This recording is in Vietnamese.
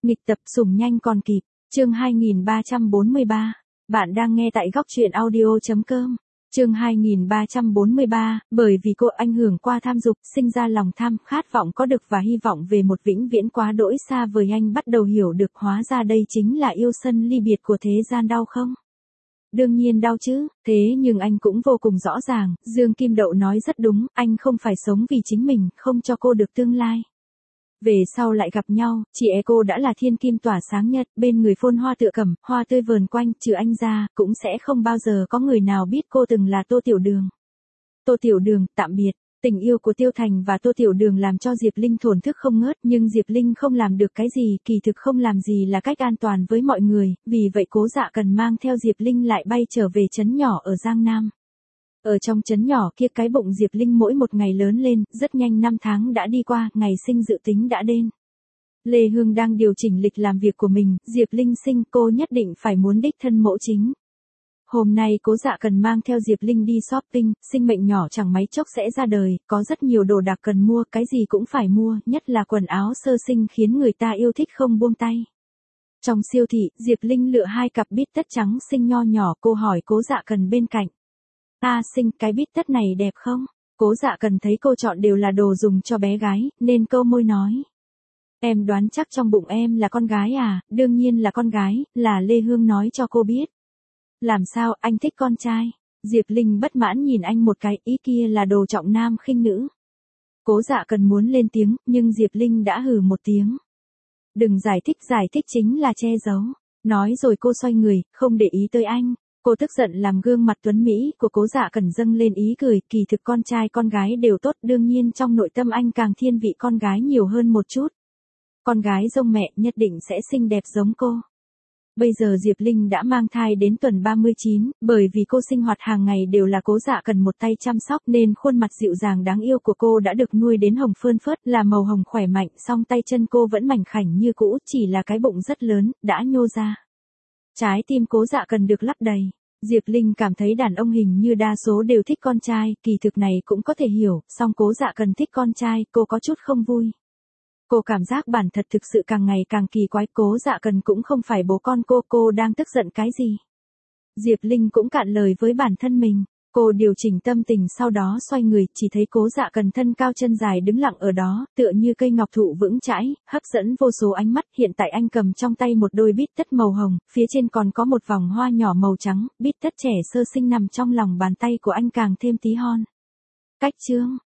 Nghịch tập sủng nhanh còn kịp, chương 2343. Bạn đang nghe tại góc truyện audio.com. Chương 2343, bởi vì cô ảnh hưởng qua tham dục, sinh ra lòng tham, khát vọng có được và hy vọng về một vĩnh viễn quá đỗi xa vời, anh bắt đầu hiểu được hóa ra đây chính là yêu sân ly biệt của thế gian. Đau không? Đương nhiên đau chứ, thế nhưng anh cũng vô cùng rõ ràng, Dương Kim Đậu nói rất đúng, anh không phải sống vì chính mình, không cho cô được tương lai. Về sau lại gặp nhau, chị cô đã là thiên kim tỏa sáng nhất, bên người phôn hoa tựa cẩm, hoa tươi vờn quanh, trừ anh ra, cũng sẽ không bao giờ có người nào biết cô từng là Tô Tiểu Đường. Tô Tiểu Đường, tạm biệt. Tình yêu của Tiêu Thành và Tô Tiểu Đường làm cho Diệp Linh thổn thức không ngớt, nhưng Diệp Linh không làm được cái gì, kỳ thực không làm gì là cách an toàn với mọi người, vì vậy Cố Dạ Cần mang theo Diệp Linh lại bay trở về trấn nhỏ ở Giang Nam. Ở trong trấn nhỏ kia, cái bụng Diệp Linh mỗi một ngày lớn lên, rất nhanh 5 tháng đã đi qua, ngày sinh dự tính đã đến. Lê Hương đang điều chỉnh lịch làm việc của mình, Diệp Linh sinh, cô nhất định phải muốn đích thân mẫu chính. Hôm nay Cố Dạ Cần mang theo Diệp Linh đi shopping, sinh mệnh nhỏ chẳng mấy chốc sẽ ra đời, có rất nhiều đồ đạc cần mua, cái gì cũng phải mua, nhất là quần áo sơ sinh khiến người ta yêu thích không buông tay. Trong siêu thị, Diệp Linh lựa 2 cặp bít tất trắng xinh nho nhỏ, cô hỏi Cố Dạ Cần bên cạnh. Xinh, cái bít tất này đẹp không? Cố Dạ Cần thấy cô chọn đều là đồ dùng cho bé gái, nên câu môi nói. Em đoán chắc trong bụng em là con gái à? Đương nhiên là con gái, là Lê Hương nói cho cô biết. Làm sao, anh thích con trai? Diệp Linh bất mãn nhìn anh một cái, ý kia là đồ trọng nam khinh nữ. Cố Dạ Cần muốn lên tiếng, nhưng Diệp Linh đã hừ một tiếng. Đừng giải thích chính là che giấu. Nói rồi cô xoay người, không để ý tới anh. Cô tức giận làm gương mặt tuấn Mỹ của Cố Dạ Cần dâng lên ý cười, kỳ thực con trai con gái đều tốt, đương nhiên trong nội tâm anh càng thiên vị con gái nhiều hơn một chút. Con gái giống mẹ nhất định sẽ xinh đẹp giống cô. Bây giờ Diệp Linh đã mang thai đến tuần 39, bởi vì cô sinh hoạt hàng ngày đều là Cố Dạ Cần một tay chăm sóc nên khuôn mặt dịu dàng đáng yêu của cô đã được nuôi đến hồng phơn phớt, là màu hồng khỏe mạnh, song tay chân cô vẫn mảnh khảnh như cũ, chỉ là cái bụng rất lớn, đã nhô ra. Trái tim Cố Dạ Cần được lấp đầy. Diệp Linh cảm thấy đàn ông hình như đa số đều thích con trai, kỳ thực này cũng có thể hiểu, song Cố Dạ Cần thích con trai, cô có chút không vui. Cô cảm giác bản thật thực sự càng ngày càng kỳ quái, Cố Dạ Cần cũng không phải bố con cô đang tức giận cái gì? Diệp Linh cũng cạn lời với bản thân mình, cô điều chỉnh tâm tình sau đó xoay người, chỉ thấy Cố Dạ Cần thân cao chân dài đứng lặng ở đó, tựa như cây ngọc thụ vững chãi, hấp dẫn vô số ánh mắt, hiện tại anh cầm trong tay một đôi bít tất màu hồng, phía trên còn có một vòng hoa nhỏ màu trắng, bít tất trẻ sơ sinh nằm trong lòng bàn tay của anh càng thêm tí hon. Cách chương